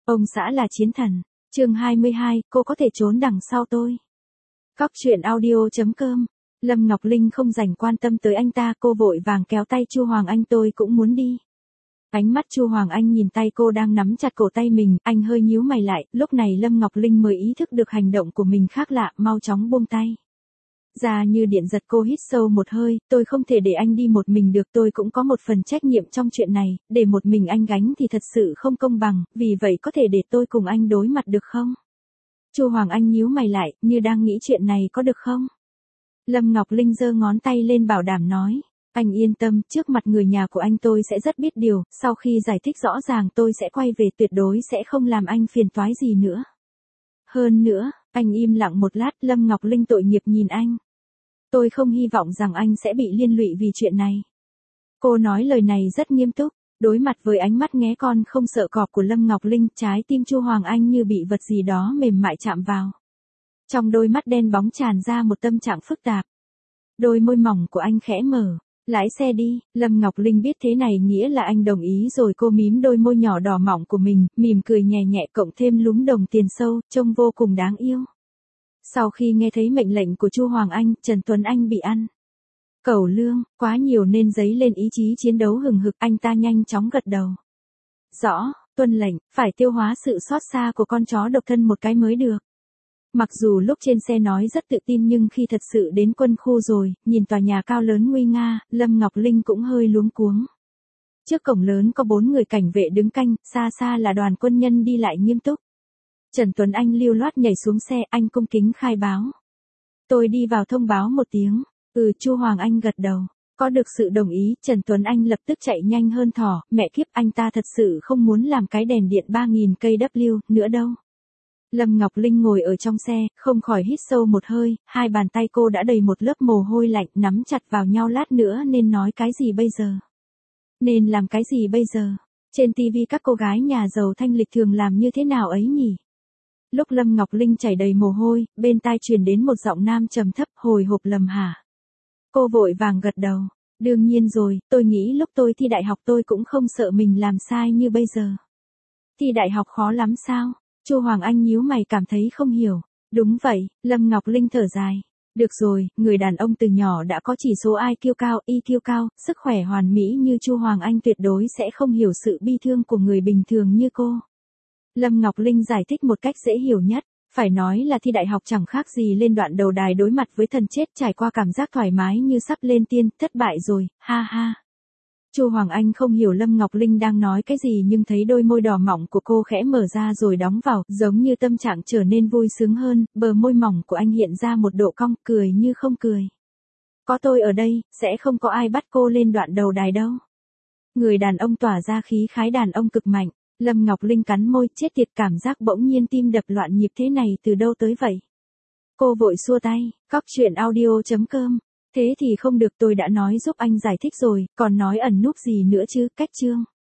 Ông xã là chiến thần. Chương 22, cô có thể trốn đằng sau tôi. Cóc truyện audio.com. Lâm Ngọc Linh không dành quan tâm tới anh ta, cô vội vàng kéo tay Chu Hoàng Anh, tôi cũng muốn đi. Ánh mắt Chu Hoàng Anh nhìn tay cô đang nắm chặt cổ tay mình, anh hơi nhíu mày lại, lúc này Lâm Ngọc Linh mới ý thức được hành động của mình khác lạ, mau chóng buông tay. Ra như điện giật, cô hít sâu một hơi, tôi không thể để anh đi một mình được, tôi cũng có một phần trách nhiệm trong chuyện này, để một mình anh gánh thì thật sự không công bằng, vì vậy có thể để tôi cùng anh đối mặt được không? Chu Hoàng Anh nhíu mày lại, như đang nghĩ chuyện này có được không? Lâm Ngọc Linh giơ ngón tay lên bảo đảm nói, anh yên tâm, trước mặt người nhà của anh tôi sẽ rất biết điều, sau khi giải thích rõ ràng tôi sẽ quay về, tuyệt đối sẽ không làm anh phiền toái gì nữa. Hơn nữa, anh im lặng một lát, Lâm Ngọc Linh tội nghiệp nhìn anh. Tôi không hy vọng rằng anh sẽ bị liên lụy vì chuyện này. Cô nói lời này rất nghiêm túc, đối mặt với ánh mắt nghé con không sợ cọp của Lâm Ngọc Linh, trái tim Chu Hoàng Anh như bị vật gì đó mềm mại chạm vào. Trong đôi mắt đen bóng tràn ra một tâm trạng phức tạp. Đôi môi mỏng của anh khẽ mở. Lái xe đi. Lâm Ngọc Linh biết thế này nghĩa là anh đồng ý rồi, cô mím đôi môi nhỏ đỏ mọng của mình, mỉm cười nhẹ nhẹ cộng thêm lúm đồng tiền sâu, trông vô cùng đáng yêu. Sau khi nghe thấy mệnh lệnh của Chu Hoàng Anh, Trần Tuấn Anh bị ăn cẩu lương, quá nhiều nên dấy lên ý chí chiến đấu hừng hực, anh ta nhanh chóng gật đầu. Rõ, tuân lệnh, phải tiêu hóa sự xót xa của con chó độc thân một cái mới được. Mặc dù lúc trên xe nói rất tự tin nhưng khi thật sự đến quân khu rồi, nhìn tòa nhà cao lớn nguy nga, Lâm Ngọc Linh cũng hơi luống cuống. Trước cổng lớn có 4 người cảnh vệ đứng canh, xa xa là đoàn quân nhân đi lại nghiêm túc. Trần Tuấn Anh lưu loát nhảy xuống xe, anh cung kính khai báo. Tôi đi vào thông báo một tiếng. Chu Hoàng Anh gật đầu. Có được sự đồng ý, Trần Tuấn Anh lập tức chạy nhanh hơn thỏ, mẹ kiếp, anh ta thật sự không muốn làm cái đèn điện 3000 kW nữa đâu. Lâm Ngọc Linh ngồi ở trong xe, không khỏi hít sâu một hơi, hai bàn tay cô đã đầy một lớp mồ hôi lạnh, nắm chặt vào nhau, lát nữa nên nói cái gì bây giờ? Nên làm cái gì bây giờ? Trên TV các cô gái nhà giàu thanh lịch thường làm như thế nào ấy nhỉ? Lúc Lâm Ngọc Linh chảy đầy mồ hôi, bên tai truyền đến một giọng nam trầm thấp, hồi hộp lầm hả? Cô vội vàng gật đầu. Đương nhiên rồi, tôi nghĩ lúc tôi thi đại học tôi cũng không sợ mình làm sai như bây giờ. Thi đại học khó lắm sao? Chu Hoàng Anh nhíu mày cảm thấy không hiểu. Đúng vậy, Lâm Ngọc Linh thở dài. Được rồi, người đàn ông từ nhỏ đã có chỉ số IQ cao, EQ cao, sức khỏe hoàn mỹ như Chu Hoàng Anh tuyệt đối sẽ không hiểu sự bi thương của người bình thường như cô. Lâm Ngọc Linh giải thích một cách dễ hiểu nhất. Phải nói là thi đại học chẳng khác gì lên đoạn đầu đài đối mặt với thần chết, trải qua cảm giác thoải mái như sắp lên tiên, thất bại rồi, ha ha. Chu Hoàng Anh không hiểu Lâm Ngọc Linh đang nói cái gì nhưng thấy đôi môi đỏ mọng của cô khẽ mở ra rồi đóng vào, giống như tâm trạng trở nên vui sướng hơn, bờ môi mỏng của anh hiện ra một độ cong, cười như không cười. Có tôi ở đây, sẽ không có ai bắt cô lên đoạn đầu đài đâu. Người đàn ông tỏa ra khí khái đàn ông cực mạnh. Lâm Ngọc Linh cắn môi, chết tiệt, cảm giác bỗng nhiên tim đập loạn nhịp thế này từ đâu tới vậy? Cô vội xua tay, cóc truyện audio.com. Thế thì không được, tôi đã nói giúp anh giải thích rồi, còn nói ẩn núp gì nữa chứ, cách chương.